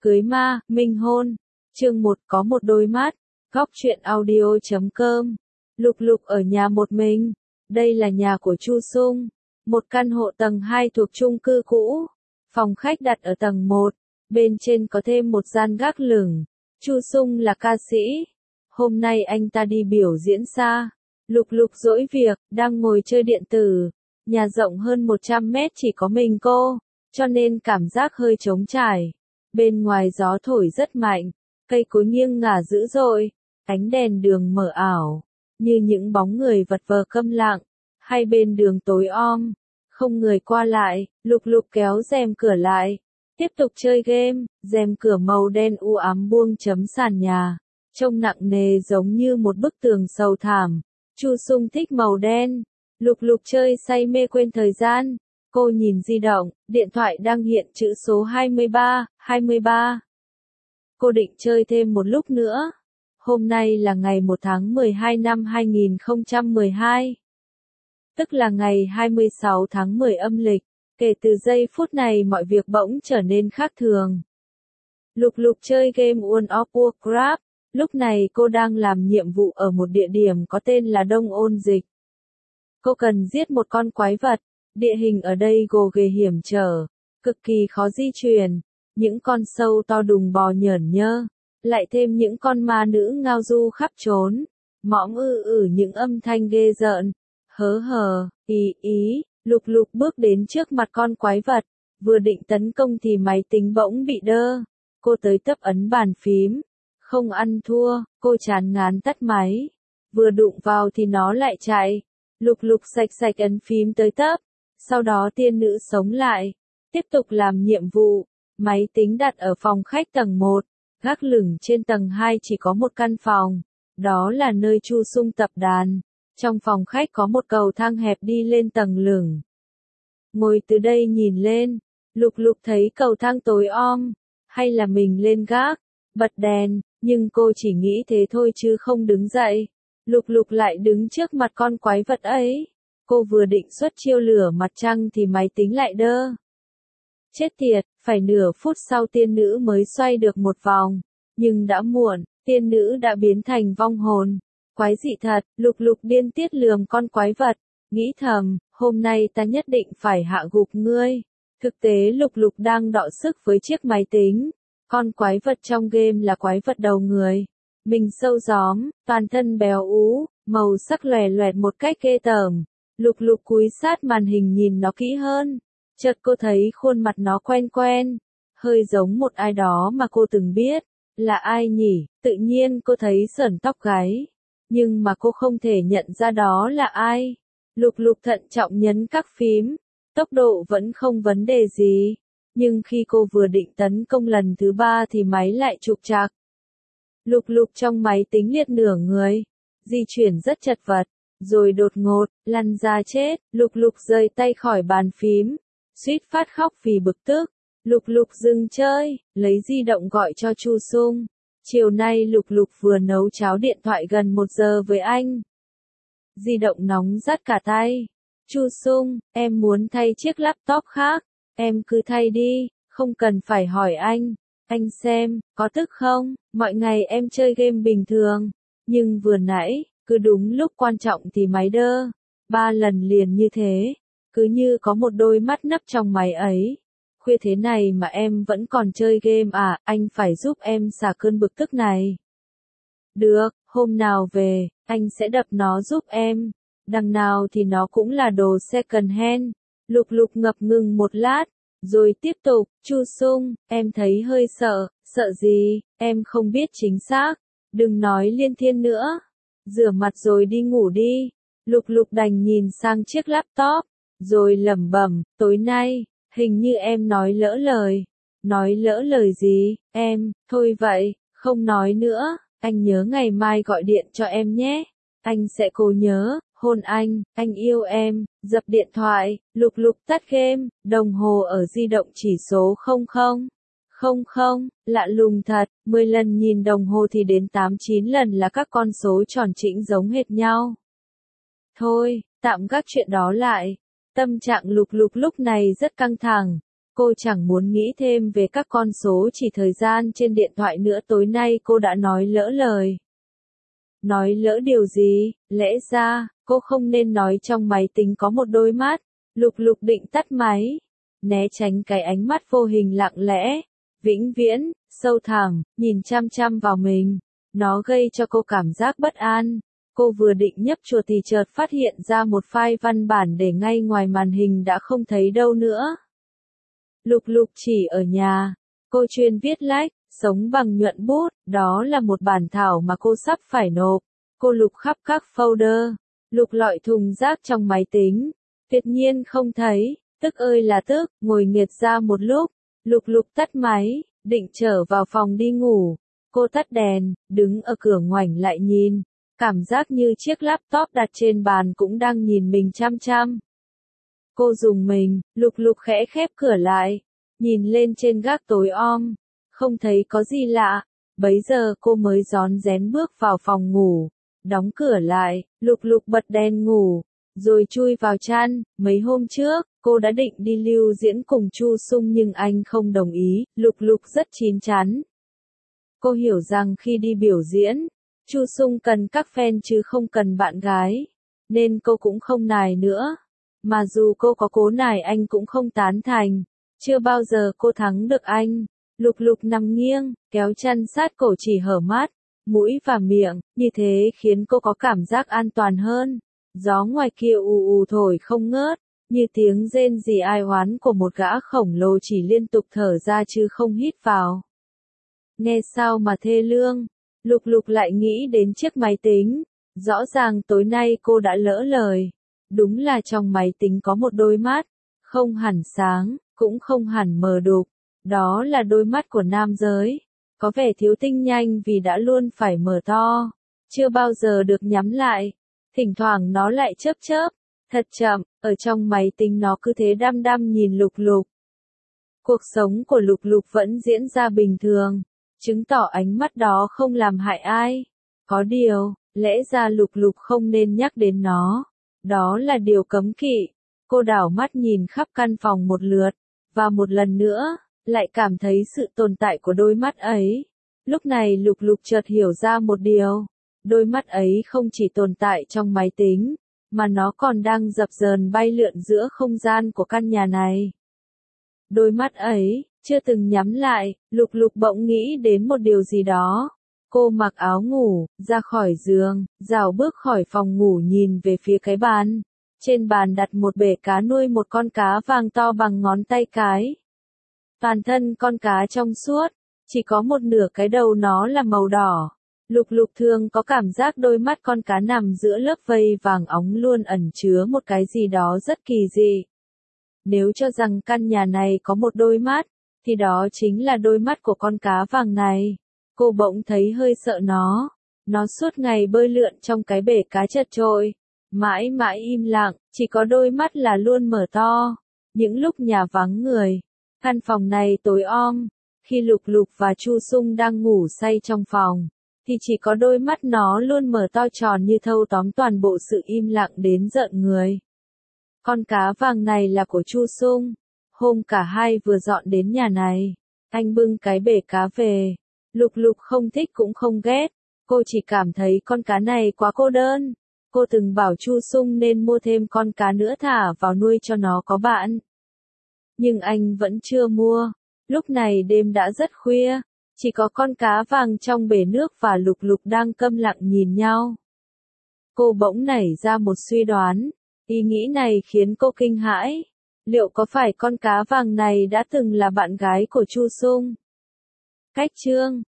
Cưới ma, minh hôn. Chương 1 có một đôi mắt. Góc truyện audio.com. Lục Lục ở nhà một mình. Đây là nhà của Chu Sung. Một căn hộ tầng 2 thuộc chung cư cũ. Phòng khách đặt ở tầng 1. Bên trên có thêm một gian gác lửng. Chu Sung là ca sĩ. Hôm nay anh ta đi biểu diễn xa. Lục Lục dỗi việc, đang ngồi chơi điện tử. Nhà rộng hơn 100 mét chỉ có mình cô, cho nên cảm giác hơi trống trải. Bên ngoài gió thổi rất mạnh, cây cối nghiêng ngả dữ dội, ánh đèn đường mờ ảo, như những bóng người vật vờ câm lặng. Hai bên đường tối om, không người qua lại. Lục Lục kéo rèm cửa lại, tiếp tục chơi game. Rèm cửa màu đen u ám buông chấm sàn nhà, trông nặng nề giống như một bức tường sầu thảm. Chu Sung thích màu đen. Lục Lục chơi say mê quên thời gian. Cô nhìn di động, điện thoại đang hiện chữ số 23. Cô định chơi thêm một lúc nữa. Hôm nay là ngày 1 tháng 12 năm 2012. Tức là ngày 26 tháng 10 âm lịch. Kể từ giây phút này mọi việc bỗng trở nên khác thường. Lục Lục chơi game World of Warcraft. Lúc này cô đang làm nhiệm vụ ở một địa điểm có tên là Đông Ôn Dịch. Cô cần giết một con quái vật. Địa hình ở đây gồ ghề hiểm trở, cực kỳ khó di chuyển. Những con sâu to đùng bò nhởn nhơ, lại thêm những con ma nữ ngao du khắp trốn. Mõm những âm thanh ghê rợn. Lục Lục bước đến trước mặt con quái vật. Vừa định tấn công thì máy tính bỗng bị đơ. Cô tới tấp ấn bàn phím. Không ăn thua, cô chán ngán tắt máy. Vừa đụng vào thì nó lại chạy. Lục Lục sạch ấn phím tới tấp. Sau đó tiên nữ sống lại. Tiếp tục làm nhiệm vụ. Máy tính đặt ở phòng khách tầng 1. Gác lửng trên tầng 2 chỉ có một căn phòng. Đó là nơi Chu Sung tập đàn. Trong phòng khách có một cầu thang hẹp đi lên tầng lửng. Ngồi từ đây nhìn lên. Lục Lục thấy cầu thang tối om. Hay là mình lên gác, bật đèn. Nhưng cô chỉ nghĩ thế thôi chứ không đứng dậy. Lục Lục lại đứng trước mặt con quái vật ấy. Cô vừa định xuất chiêu lửa mặt trăng thì máy tính lại đơ. Chết tiệt, phải nửa phút sau tiên nữ mới xoay được một vòng. Nhưng đã muộn, tiên nữ đã biến thành vong hồn. Quái dị thật. Lục Lục điên tiết lườm con quái vật. Nghĩ thầm, hôm nay ta nhất định phải hạ gục ngươi. Thực tế Lục Lục đang đọ sức với chiếc máy tính. Con quái vật trong game là quái vật đầu người. Mình sâu gióm, toàn thân béo ú, màu sắc lòe loẹt một cách ghê tởm. Lục Lục cúi sát màn hình nhìn nó kỹ hơn. Chợt cô thấy khuôn mặt nó quen quen. Hơi giống một ai đó mà cô từng biết. Là ai nhỉ? Tự nhiên cô thấy sởn tóc gáy. Nhưng mà cô không thể nhận ra đó là ai. Lục Lục thận trọng nhấn các phím. Tốc độ vẫn không vấn đề gì. Nhưng khi cô vừa định tấn công lần thứ 3 thì máy lại trục trặc. Lục Lục trong máy tính liệt nửa người. Di chuyển rất chật vật. Rồi đột ngột, lăn ra chết. Lục Lục rời tay khỏi bàn phím. Suýt phát khóc vì bực tức. Lục Lục dừng chơi, lấy di động gọi cho Chu Sung. Chiều nay Lục Lục vừa nấu cháo điện thoại gần 1 giờ với anh. Di động nóng rát cả tay. Chu Sung, em muốn thay chiếc laptop khác. Em cứ thay đi, không cần phải hỏi anh. Anh xem, có tức không? Mọi ngày em chơi game bình thường. Nhưng vừa nãy, cứ đúng lúc quan trọng thì máy đơ. 3 lần liền như thế. Cứ như có một đôi mắt nấp trong máy ấy. Khuya thế này mà em vẫn còn chơi game à? Anh phải giúp em xả cơn bực tức này. Được, hôm nào về, anh sẽ đập nó giúp em. Đằng nào thì nó cũng là đồ second hand. Lục Lục ngập ngừng một lát. Rồi tiếp tục, Chu Sung, em thấy hơi sợ. Sợ gì? Em không biết chính xác. Đừng nói liên thiên nữa. Rửa mặt rồi đi ngủ đi. Lục Lục đành nhìn sang chiếc laptop. Rồi lẩm bẩm, tối nay, hình như em nói lỡ lời. Nói lỡ lời gì? Em, thôi vậy, không nói nữa. Anh nhớ ngày mai gọi điện cho em nhé. Anh sẽ cố nhớ. Hôn anh yêu em. Dập điện thoại. Lục Lục tắt game. Đồng hồ ở di động chỉ số 0000. Lạ lùng thật. 10 lần nhìn đồng hồ thì đến 8-9 lần là các con số tròn trĩnh giống hệt nhau. Thôi, tạm gác chuyện đó lại. Tâm trạng Lục Lục lúc này rất căng thẳng. Cô chẳng muốn nghĩ thêm về các con số chỉ thời gian trên điện thoại nữa, tối nay cô đã nói lỡ lời. Nói lỡ điều gì, lẽ ra, cô không nên nói trong máy tính có một đôi mắt. Lục Lục định tắt máy, né tránh cái ánh mắt vô hình lặng lẽ, vĩnh viễn, sâu thẳm, nhìn chăm chăm vào mình. Nó gây cho cô cảm giác bất an. Cô vừa định nhấp chuột thì chợt phát hiện ra một file văn bản để ngay ngoài màn hình đã không thấy đâu nữa. Lục Lục chỉ ở nhà, cô chuyên viết lách, sống bằng nhuận bút, đó là một bản thảo mà cô sắp phải nộp. Cô lục khắp các folder, lục lọi thùng rác trong máy tính, tuyệt nhiên không thấy, tức ơi là tức, ngồi nghiệt ra một lúc, Lục Lục tắt máy, định trở vào phòng đi ngủ. Cô tắt đèn, đứng ở cửa ngoảnh lại nhìn, cảm giác như chiếc laptop đặt trên bàn cũng đang nhìn mình chăm chăm. Cô dùng mình, Lục Lục khẽ khép cửa lại, nhìn lên trên gác tối om, không thấy có gì lạ, bấy giờ cô mới rón rén bước vào phòng ngủ, đóng cửa lại, Lục Lục bật đèn ngủ, rồi chui vào chăn. Mấy hôm trước, cô đã định đi lưu diễn cùng Chu Sung nhưng anh không đồng ý, Lục Lục rất chín chắn. Cô hiểu rằng khi đi biểu diễn, Chu Sung cần các fan chứ không cần bạn gái, nên cô cũng không nài nữa. Mà dù cô có cố nài anh cũng không tán thành, chưa bao giờ cô thắng được anh. Lục Lục nằm nghiêng, kéo chăn sát cổ chỉ hở mắt, mũi và miệng, như thế khiến cô có cảm giác an toàn hơn. Gió ngoài kia ù ù thổi không ngớt, như tiếng rên rỉ ai oán của một gã khổng lồ chỉ liên tục thở ra chứ không hít vào. Nghe sao mà thê lương, Lục Lục lại nghĩ đến chiếc máy tính, rõ ràng tối nay cô đã lỡ lời. Đúng là trong máy tính có một đôi mắt, không hẳn sáng, cũng không hẳn mờ đục, đó là đôi mắt của nam giới, có vẻ thiếu tinh nhanh vì đã luôn phải mở to, chưa bao giờ được nhắm lại, thỉnh thoảng nó lại chớp chớp, thật chậm, ở trong máy tính nó cứ thế đăm đăm nhìn Lục Lục. Cuộc sống của Lục Lục vẫn diễn ra bình thường, chứng tỏ ánh mắt đó không làm hại ai. Có điều, lẽ ra Lục Lục không nên nhắc đến nó. Đó là điều cấm kỵ. Cô đảo mắt nhìn khắp căn phòng một lượt, và một lần nữa, lại cảm thấy sự tồn tại của đôi mắt ấy. Lúc này Lục Lục chợt hiểu ra một điều. Đôi mắt ấy không chỉ tồn tại trong máy tính, mà nó còn đang dập dờn bay lượn giữa không gian của căn nhà này. Đôi mắt ấy, chưa từng nhắm lại, Lục Lục bỗng nghĩ đến một điều gì đó. Cô mặc áo ngủ, ra khỏi giường, rảo bước khỏi phòng ngủ nhìn về phía cái bàn. Trên bàn đặt một bể cá nuôi một con cá vàng to bằng ngón tay cái. Toàn thân con cá trong suốt, chỉ có một nửa cái đầu nó là màu đỏ. Lục Lục thường có cảm giác đôi mắt con cá nằm giữa lớp vây vàng óng luôn ẩn chứa một cái gì đó rất kỳ dị. Nếu cho rằng căn nhà này có một đôi mắt, thì đó chính là đôi mắt của con cá vàng này. Cô bỗng thấy hơi sợ nó. Nó suốt ngày bơi lượn trong cái bể cá chật chội, mãi mãi im lặng, chỉ có đôi mắt là luôn mở to. Những lúc nhà vắng người, căn phòng này tối om, khi Lục Lục và Chu Sung đang ngủ say trong phòng, thì chỉ có đôi mắt nó luôn mở to tròn như thâu tóm toàn bộ sự im lặng đến rợn người. Con cá vàng này là của Chu Sung. Hôm cả hai vừa dọn đến nhà này, anh bưng cái bể cá về. Lục Lục không thích cũng không ghét, cô chỉ cảm thấy con cá này quá cô đơn. Cô từng bảo Chu Sung nên mua thêm con cá nữa thả vào nuôi cho nó có bạn. Nhưng anh vẫn chưa mua. Lúc này đêm đã rất khuya, chỉ có con cá vàng trong bể nước và Lục Lục đang câm lặng nhìn nhau. Cô bỗng nảy ra một suy đoán, ý nghĩ này khiến cô kinh hãi. Liệu có phải con cá vàng này đã từng là bạn gái của Chu Sung? Cách chương